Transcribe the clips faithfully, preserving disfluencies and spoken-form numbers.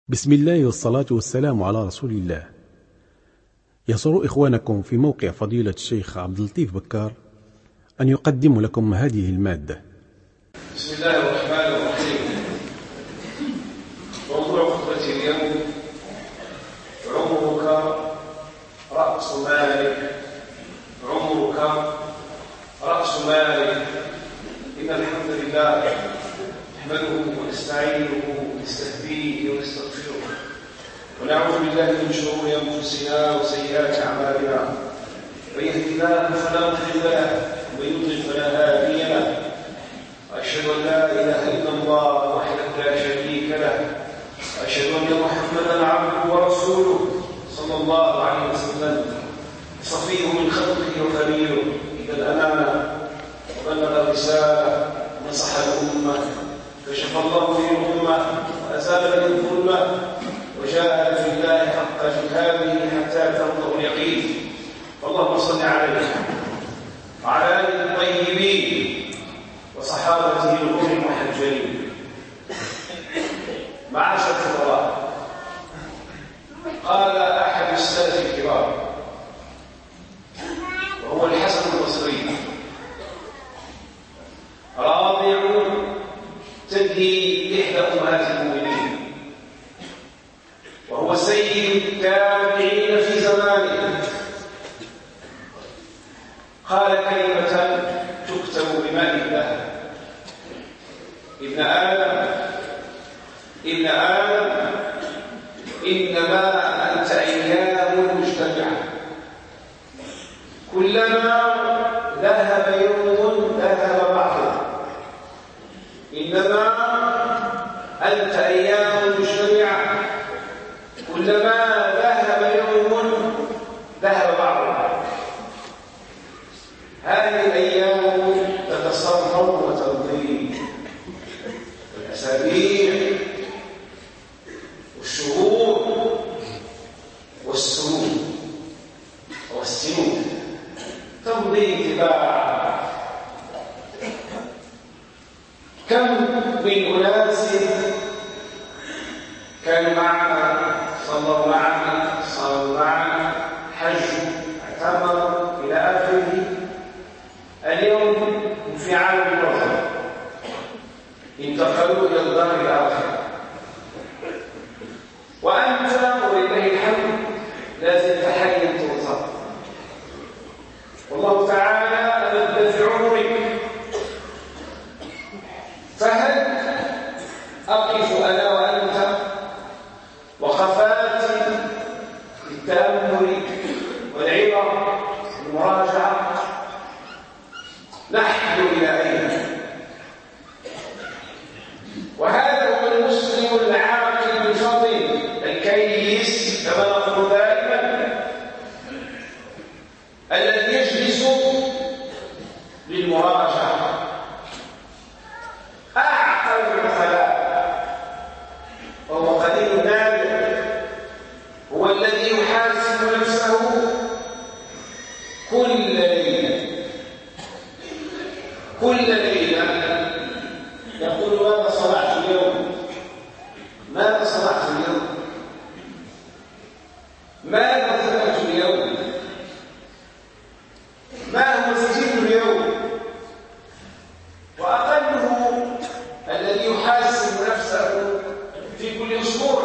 بسم الله والصلاة والسلام على رسول الله. يسر إخوانكم في موقع فضيلة الشيخ عبد اللطيف بكار أن يقدم لكم هذه المادة. بسم الله الرحمن الرحيم. موضوع خطبة اليوم: عمرك رأس مالك. عمرك رأس مالك. إن الحمد لله نحمده ونستعينه ونستهديه ونستغفره ونعوذ بالله من شرور أنفسنا وسيئات أعمالنا. من يهد الله فلا مضل له ومن يضلل فلا هادي له. وأشهد أن لا إله إلا الله وحده لا شريك له. وأشهد أن محمدا عبده ورسوله صلى الله عليه وسلم، صفيه من خلقه وخليله، إلى الأمانة وبلغ الرسالة ونصح الأمة، كشف الله به الأمة وأزال به الظلمة، وجاهد في الله حق جهاده حتى أتاه اليقين. اللهم صل عليه وعلى آله الطيبين وصحابته الغر المحجلين. معاشر الفضلاء، قال أحد السلف الكرام وهو الحسن البصري: راضع تدهي إحدى أمهات المؤمنين، وهو سيد التابعين في زمانه. قال كلمة تكتب بماء الذهب: ابن آدم ابن آدم إنما أنت أيام مجتمعة، كلما ذهب يوم ذهب بعضه. إنما أنت أيام مجتمعة، كلما ذهب يوم ذهب بعضه. هذه الأيام تتصرم وتمضي، الأسابيع والشهور والسنون والسنون تمضي تباعا. كم من أناس كانوا معنا، صلوا معنا، صاروا معنا، حجوا، اعتمروا إلى آخره، اليوم هم في عالم الوطن، انتقلوا إلى الدار الآخرة، وأنت ولله الحمد لازم تحيا توصل. والله تعالى أمد في عمرك، فهل أقف أنا وأنت وقفات التأمل والعبر والمراجعة؟ نحن إلى أين؟ وهذا هو المسلم العاقل الفطن الكيس كما نقول دائما، الذي يجلس للمراجعة. أعقل الخلاء وهو قليل نادر هو الذي يحاسب نفسه كل ليلة كل ليلة يقول: ماذا صنعت اليوم؟ ماذا صنعت اليوم؟ ماذا فعلت اليوم؟ ما هو سجل اليوم؟ وأقله الذي يحاسب نفسه في كل أسبوع،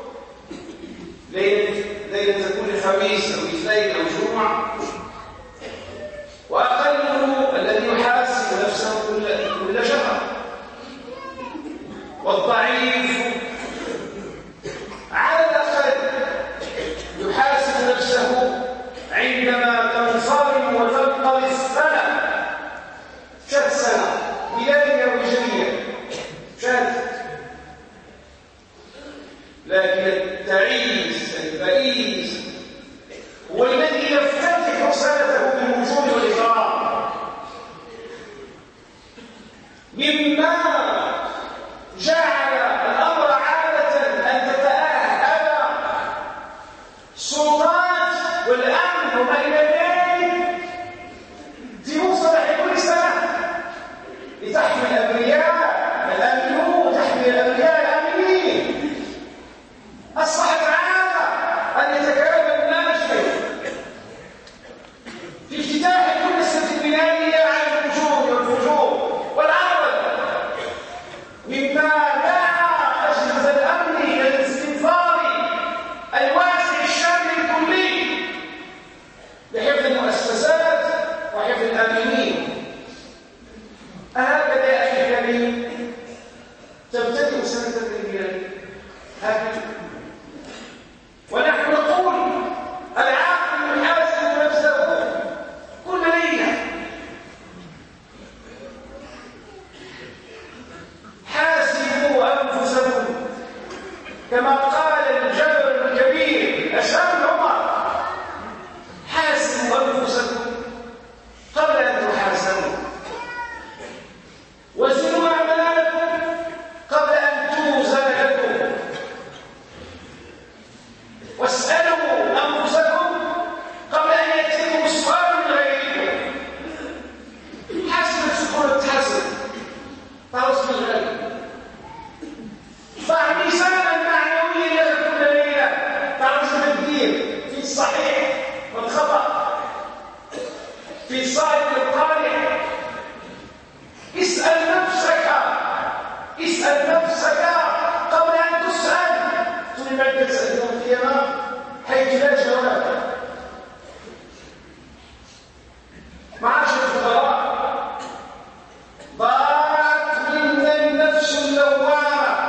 ليلة ليلة كل خميس أو اثنين أو جمعة، وأقله الذي يحاسب نفسه كل كل شهر. والضعيف على الأقل يحاسب نفسه عندما تنصرم وتنقضي السنة، شهر سنة ميلادية وهجرية شهر. لكن التعيس البئيس هو الذي يفتتح سنته بالوجود والإكرام، مما جعل الأمر عادة أن تتأهب السلطات والأمن وما إلى ذلك في مصطلح كل سنة لتحمي الأبرياء الأمنون، تحمي الأبرياء الأمنين. ونحن نقول العاقل يحاسب نفسه كل ليلة. حاسبوا أنفسكم كما قال الجبل الكبير أسامة عمر، حاسبوا أنفسكم قبل أن تحاسبوا، وزنوا أعمالكم قبل أن توزن لكم، واسألوا أنفسكم قبل أن يأتيكم سؤال من غيركم. حاسب السكون تحاسب فرص الغير. ضع ميزانا معنويا لك كل ليلة، تعرف التبديل في الصحيح والخطأ، في الصائب والقارئ. اسأل نفسك اسأل نفسك قبل أن تسأل. ثم بعد تسأل يوم القيامة حيث لا جواب. معاشر الفقراء، ضاعت منا النفس اللوامة.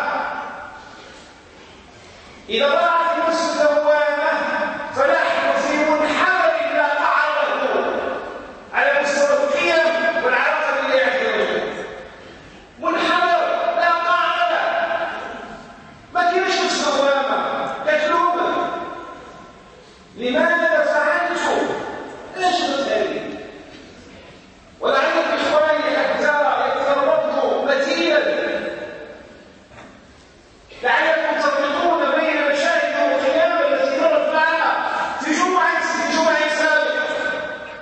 إذا ضاعت النفس اللوامة فنحن في منحدر لا أعرض على مستوى القيم والعلاقة بالله عز وجل. منحدر لا طاعة له، ما كاينش نفس اللوامة كتلومه. لماذا فعلت؟ ايش بتقول؟ ولعلك إخواني حتى يتربطوا متينا، لعلكم تربطون بين مشاهد القيامة التي مرت معنا في جمعة في جمعة سابقة.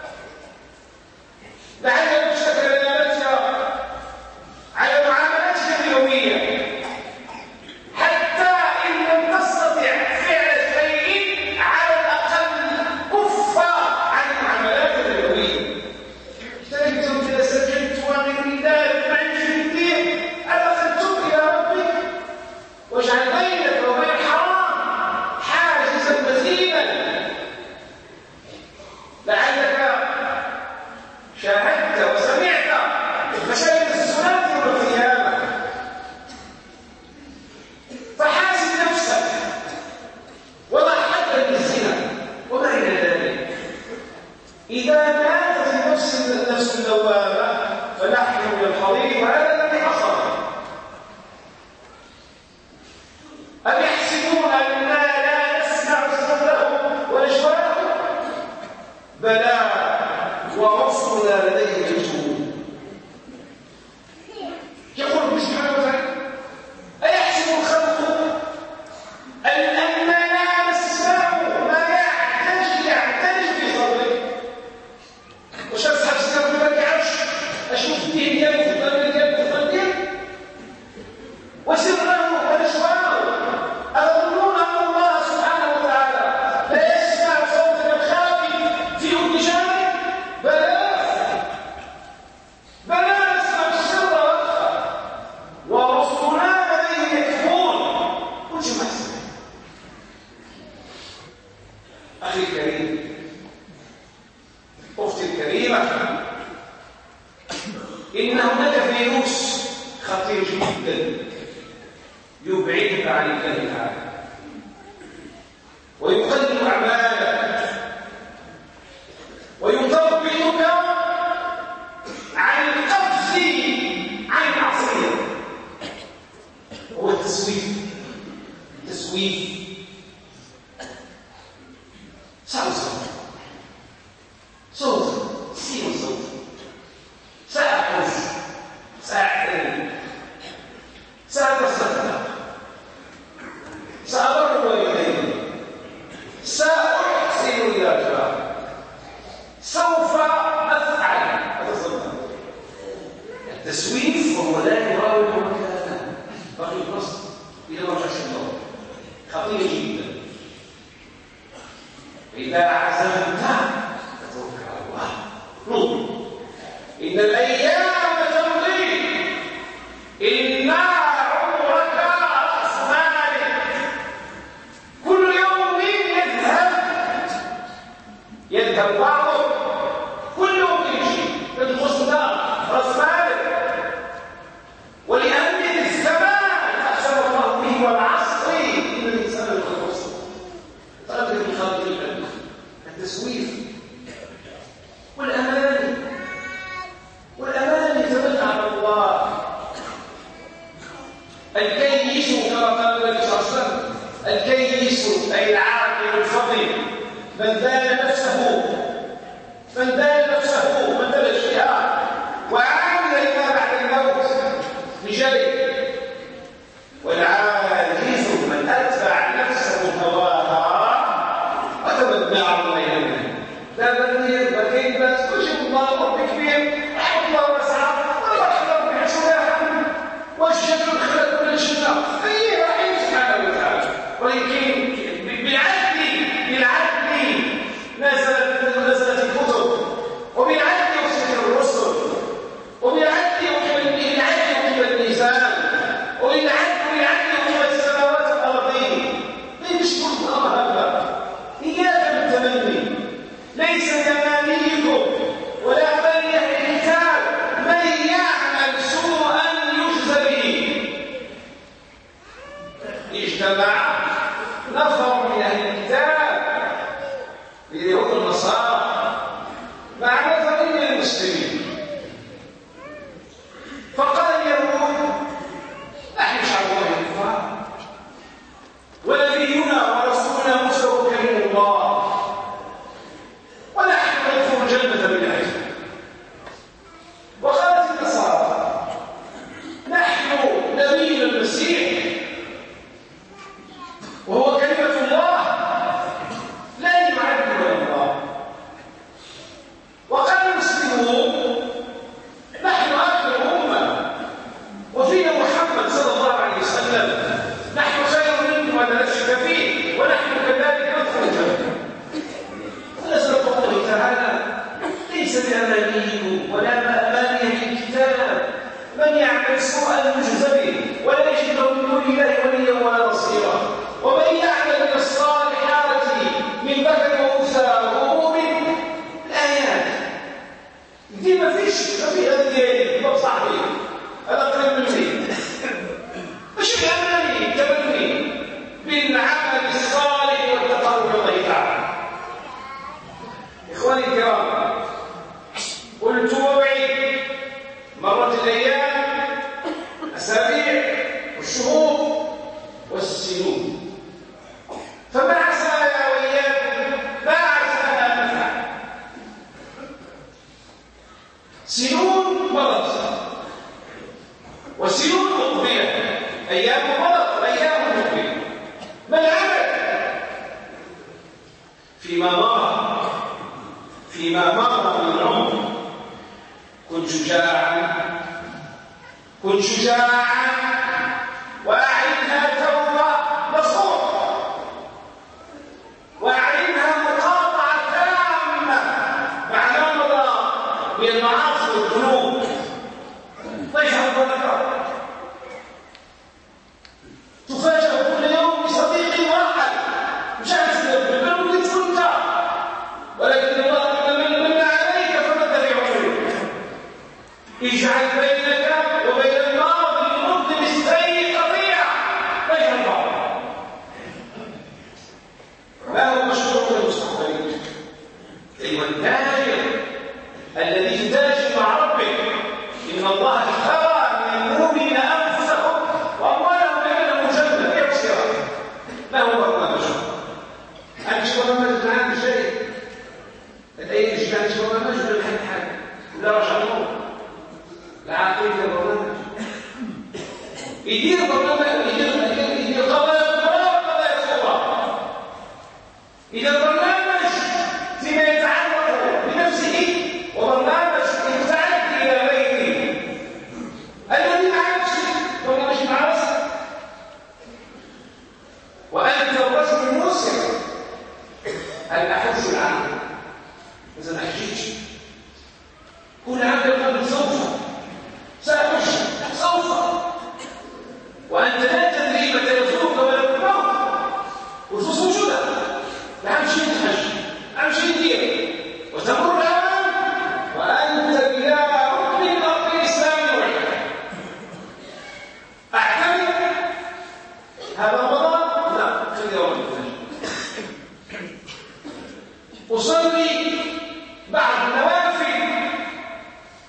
لعلك تشتكي دلالتها على معاملاتك اليومية، حتى إن لم تستطع فعل شيء على الأقل كف عن المعاملات اليومية. اشتريت كذا، سجلت وغير ذلك، ما عنديش كثير، على الأقل تب إلى ربك واجعل بينك وبين الحرام حاجزا متينا. لعلك شاهدت وسمعت مشاهد السنة يوم القيامة، فحاسب نفسك وضع حدا للزنا وما إلى ذلك. إذا ماتت النفس النفس اللوامة فنحن من الحضيض، وهذا الذي حصل. أم يحسبون أننا لا نسمع صوتهم ونجواهم؟ بلى ورسلنا لديه يكتبون. يقول سبحانه وتعالى: أيحسب الخلق أن أننا نسمع ما يعتج يعتج في صدره؟ واش أصحاب السنة ما كيعرفش أشوف الدين ديالو في القلب ديالو في القلب ديالو وسره ونجواه. أظنون أن الله سبحانه وتعالى لا يسمع صوت الخافي في أذن جاره؟ بلى بلى نسمع السر والأخفى، ورسلنا لديه يكتبون. كل شيء محسوب. أخي الكريم، أختي الكريمة، إن هناك فيروس خطير جدا يبعدك عن الله تعالى ويقلل أعمالك ويثبتك عن القفز عن المعصية. هو التسويف. التسويف صوت صوت سين صوت، سأحوش سأحترم سأتصدق سأبر والدي سأحسن إلى جاري سوف أفعل أتصدق. التسويف وهو لا يراوح مكانا بقي النص إلى ما شاء الله، خطير جدا. إذا عزمت فتوكل على الله. نور إن الأيام تمضي، إن عمرك رأس مالك، كل يوم يذهب يذهب بعضه، كل يوم يمشي تدخل ده رأس مالك. ولأهمية الزمان أقسم الله به والعصر إن أي العاقل الفضل من دان نفسه من دان نفسه من دان الجهاد وعامل لما بعد الموت بجري، والعاجز من أتبع نفسه هواها وتمنى على غيره. لا بديل بكيت بس وجب الله ربي كبير رحمة الله واسعة الله يحفظ بها سلاحا والشجر خلق كل الجنة أي رحيم سبحانه وتعالى. ولكن بالعدل بالعدل نزلت نزلت الكتب وبالعدل يرسل الرسل وبالعدل يقيم بالعدل يقيم الميزان وبالعدل بالعدل يقيم السماوات والأرضين. ليش تقول الله هذا؟ إياك بالتمني، ليس تمانيكم ولا بني الكتاب من يعمل سوءا يجزى به. اجتمع نفر من اهل الكتاب اليهود والنصارى مع نفر من المسلمين، فقال اليهود نحن شعب الله الكفار ونبينا ورسولنا موسى وكلم الله ونحن ندخل الجنة بالعلم. وقالت النصارى نحن نبينا المسيح وهو كلمة الله لا يعد ولا الله. وقال المسلمون نحن آخر أمة وفينا محمد صلى الله عليه وسلم نحن خير منكم ولا نشك فيه ونحن كذلك ندخل الجنة. ونزل قوله تعالى ليس بأمانيكم ولا بأماني الكتاب من يعمل سوءا يجزى به ولا يجد له من دون الله وليا ولا نصيرا ومن يعمل من الصالحات من ذكر وانثى وهو مؤمن. الآيات دي ما فيش ما في هذه ما صحيح هذا قريب من فيه مش الأماني تبني بالعمل الصالح والتقرب إلى الله تعالى. إخواني الكرام قلت وبعيد مرت الأيام أسابيع والشهور والسنون فما عسانا وإياكم ما عسانا نفعل. سنون مرت وسنون مقبلة، أيام مرت وأيام مقبلة. ما العمل فيما مر فيما مر من العمر؟ كن شجاعا كن شجاعا وأعدها توبة نصوح وأعدها مقاطعة تامة مع ما مضى من المعاصي والذنوب. تجهل ضرك تفاجأ كل يوم بصديق واحد مش عارف بالبلد اللي كنت ولكن الله من من عليك فمد بعمرك اجعل بينك وبين الماضي المظلم السيء قطيعة. تجهل بعض ما هو مشروع للمستقبلين؟ أيها التاجر الذي تتاجر مع ربك إن الله اشترى من المؤمنين أنفسهم وأموالهم بأنهم جنة يبصرها. ما هو برنامجه؟ أنت شو برنامج عن شيء؟ الأيام مش كانت شو برنامج ولا كان حاجة ولا رجع نور العقيدة برنامج يدير برنامج يدير يدير قضايا كبرى وقضايا صغرى. إذا برنامج فيما يتعلق بنفسه وبرنامج يتعلق إلى غيره. الذي مع نفسه برنامج مع نفسه وأنت الرجل المسلم أن أحج العام إذا ما أحجيتش كل عام يقول سوف سأحج سوف وأنت لا تدري متى يزورك ولا الموت وصوص وجودك. لا أمشي تحج أمشي دير وتمر الآن وأنت بلا ركن من أركان الإسلام وحدك. أعتمد هذا رمضان؟ لا خلي يوم الفجر أصلي بعد النوافل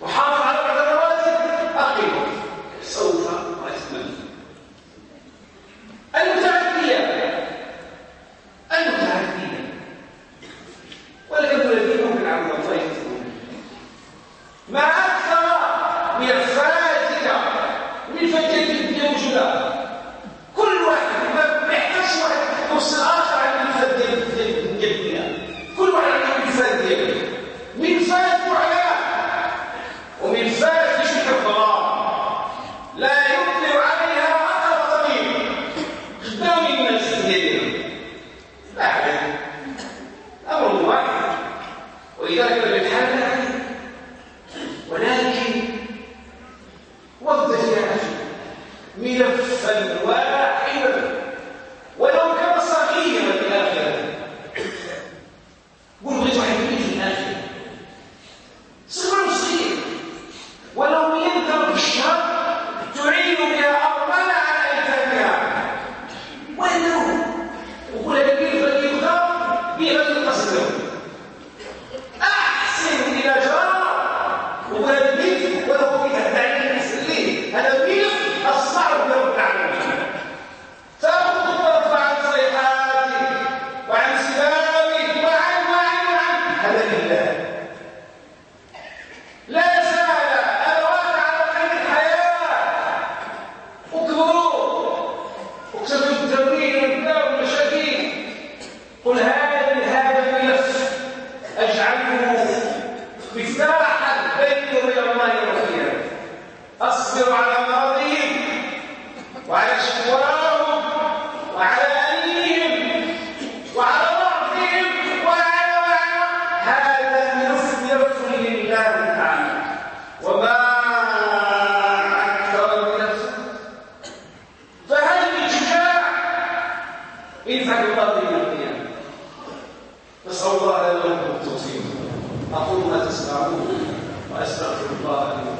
يفعل الله يوم القيامة. نسأل الله لنا ولكم التوفيق. أقول ما تسمعون وأستغفر الله لي.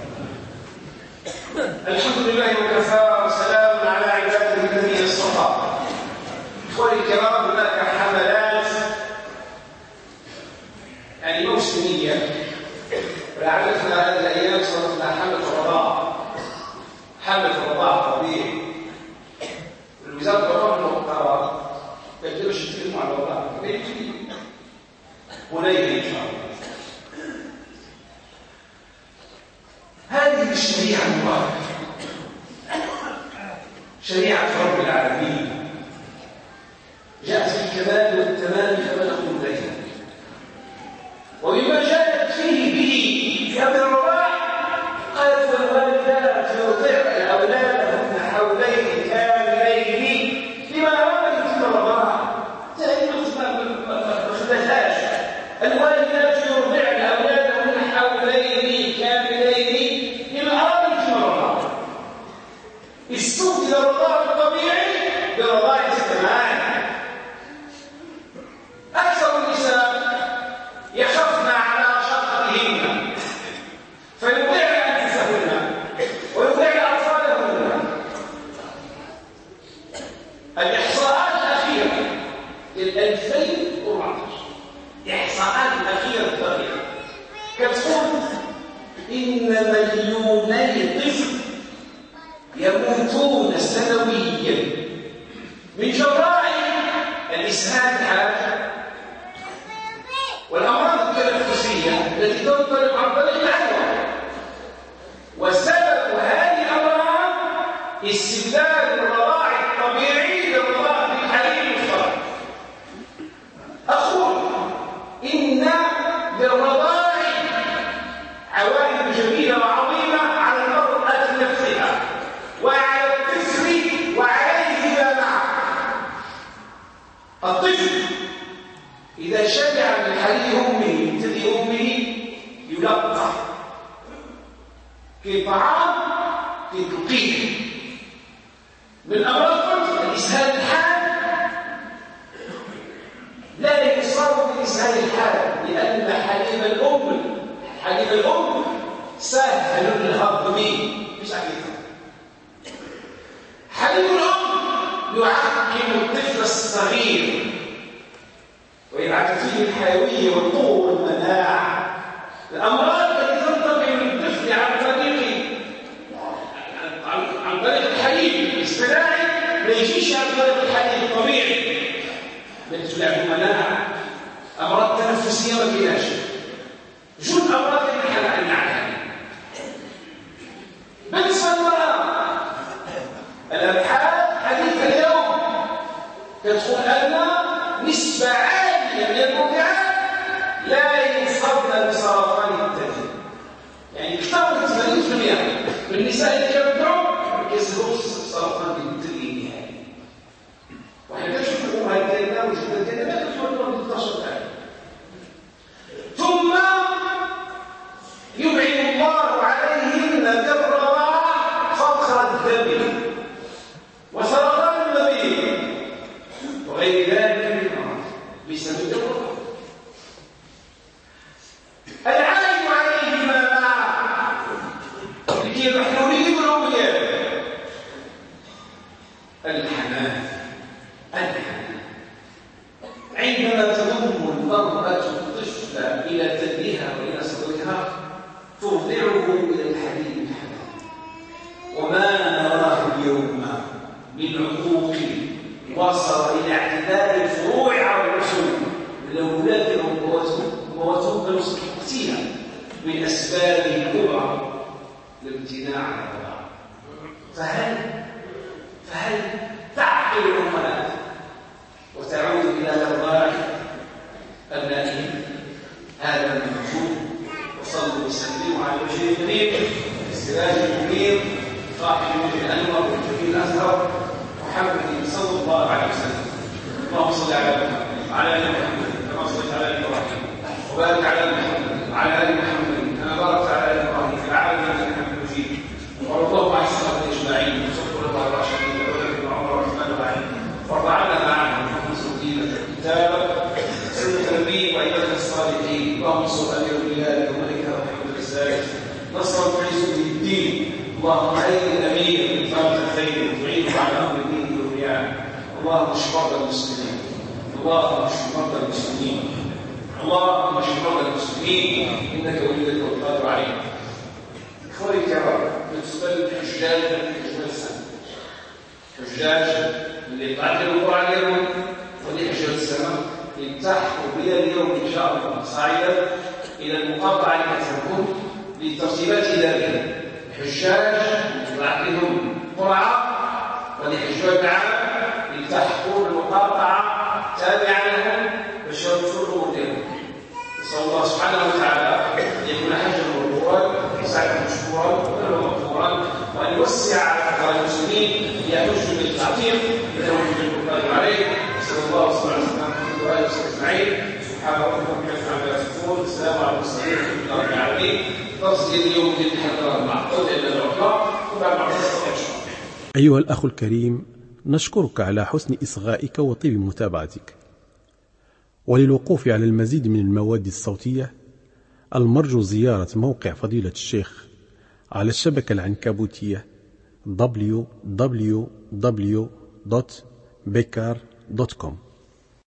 الحمد لله وكفى وسلام على عباده الذين اصطفى. إخواني الكرام، هناك حملات يعني موسمية، ولعلتنا هذه الأيام صارت لها حملة الرضاعة، حملة الرضاعة الطبيعي. الوزارة الرابعة والقرار يجب تتكلم على الرضاعة الطبيعي ونيل إن شاء الله. هذه الشريعة المباركة، شريعة رب العالمين، جاءت في الكمال والتمام كما نقول دائما. وبما جاءت فيه به في أمر الرضاع قالت والوالدات يرضعن أولادهن حولين كاملين لمن أراد يتم الرضاعة. ما خدتهاش. الوالدات يرضعن أولادهن حولين كاملين لمن أراد يتم الرضاعة. استبدل الرضاع الطبيعي برضاعة الكمال. أكثر النساء يخفن على شقتهن فيضيعن أنفسهن ويضيعن أطفالهن. الإحصاءات الأخيرة للألفين وأربعة عشر، إحصاءات الأخيرة الطبيعية كتقول إن مليوني طفل يموتون سنويا من جراء الإسهال الحاد والأمراض التنفسية التي تنطلق عن طريق الهواء. وسبب هذه الأمراض استبدال الرضاع الطبيعي بالرضاع بالحليب الصالح. أقول إن للرضاع عوائد جميلة وعظيمة على المرأة نفسها وعلى الطفل وعليه معه. الطفل إذا شبع من حليب أمه من ثدي أمه يلقح كطعام كتلقيح. من أمراض الإسهال الحاد لا يصاب بالإسهال الحاد لأن حليب الأم حليب الأم سهل الهضم. مش عارفين حليب الأم يعقم الطفل الصغير ويبعث فيه الحيوية والقوة والمناعة. الأمراض التي تنتقل من الطفل عن طريق عن طريق الحليب الاصطناعي ما يجيش عن طريق الحليب الطبيعي التي تلعب المناعة. أمراض تنفسية ما فيهاش جود أمراض اللي احنا قلنا عنها. بالنسبة للمرأة الأبحاث حديث اليوم تدخل أن نسبة عالية من المرضعات لا يصابن بسرطان الثدي. يعني أكثر من ثمانين بالمئة من النساء اللي يرضعوا ما يصيبوش سرطان الثدي النهائي. وحنا كنشوفوا الأمهات ديالنا والجدات ديالنا ما كتولوا ستاشر عام. ثم يبعد الله عليهن بالرضاعة فقر الدم وسرطان المبيض وغير ذلك بسبب الرضاعة. العائد عليهما معه لكي نريد الأولياء الحنان. الحنان عندما تضم المرأة الطفل إلى ثديها وإلى صدرها ترضعه إلى الحليب الحنان. وما نراه اليوم من عقوق وصل إلى اعتداء الفروع على الأصول الأولاد وتنقل كثيرا من أسباب الكبرى الامتناع عن الرضاعة. فهل فهل تعقل الأمهات وتعود إلى إرضاع أبنائهم؟ هذا الموجود. وصلوا وسلموا على الوجه الكريم السراج المنير صاحب الوجه الأنور والجميل الأزهر محمد صلى الله عليه وسلم. اللهم صل على محمد وعلى آل محمد كما صليت على إبراهيم وبارك على محمد وعلى آل محمد كما باركت على آل إبراهيم في العالمين إنك حميد مجيد. وارض اللهم عن الصحابة أجمعين وصحبه الله الراشدين وأولئك عمر وعثمان وعلي وارض عنا معهم اللهم عين الأمير من فرد الخير وتعينه على أمر الدين والبيان. اللهم اشف مرضى المسلمين، اللهم اشف مرضى المسلمين، اللهم اشف مرضى المسلمين، إنك وليك والقادر عليك. إخواني الكرام، بالنسبة للحجاج في السنة، الحجاج اللي تعلموا القرآن اليوم ودي حجاج السنة التحقوا بي اليوم إن شاء الله صاعدا إلى المقاطعة التي تكون للترتيبات الإدارية. الحجاج يطلع لهم قرعة ولحجاج معنا يلتحقوا بالمقاطعة تابعة لهم باش يوصلوا الأمور ديالهم. نسأل الله سبحانه وتعالى أن يكون حجا مبرورا وسعيا مشكورا ومغفورا، وأن يوسع على فقراء المسلمين ليحجوا بالتعطيل إذا وجد القادر عليه. نسأل الله سبحانه وتعالى وآله وصحبه أجمعين. سبحان ربك رب العزة عما يصفون، السلام على المرسلين والحمد لله رب العالمين. درس اليوم في الحلقة مع قول إلا العقلاء وبعد ما أيها الأخ الكريم، نشكرك على حسن إصغائك وطيب متابعتك. وللوقوف على المزيد من المواد الصوتية المرجو زيارة موقع فضيلة الشيخ على الشبكة العنكبوتية دبليو دبليو دبليو دوت بكار دوت كوم.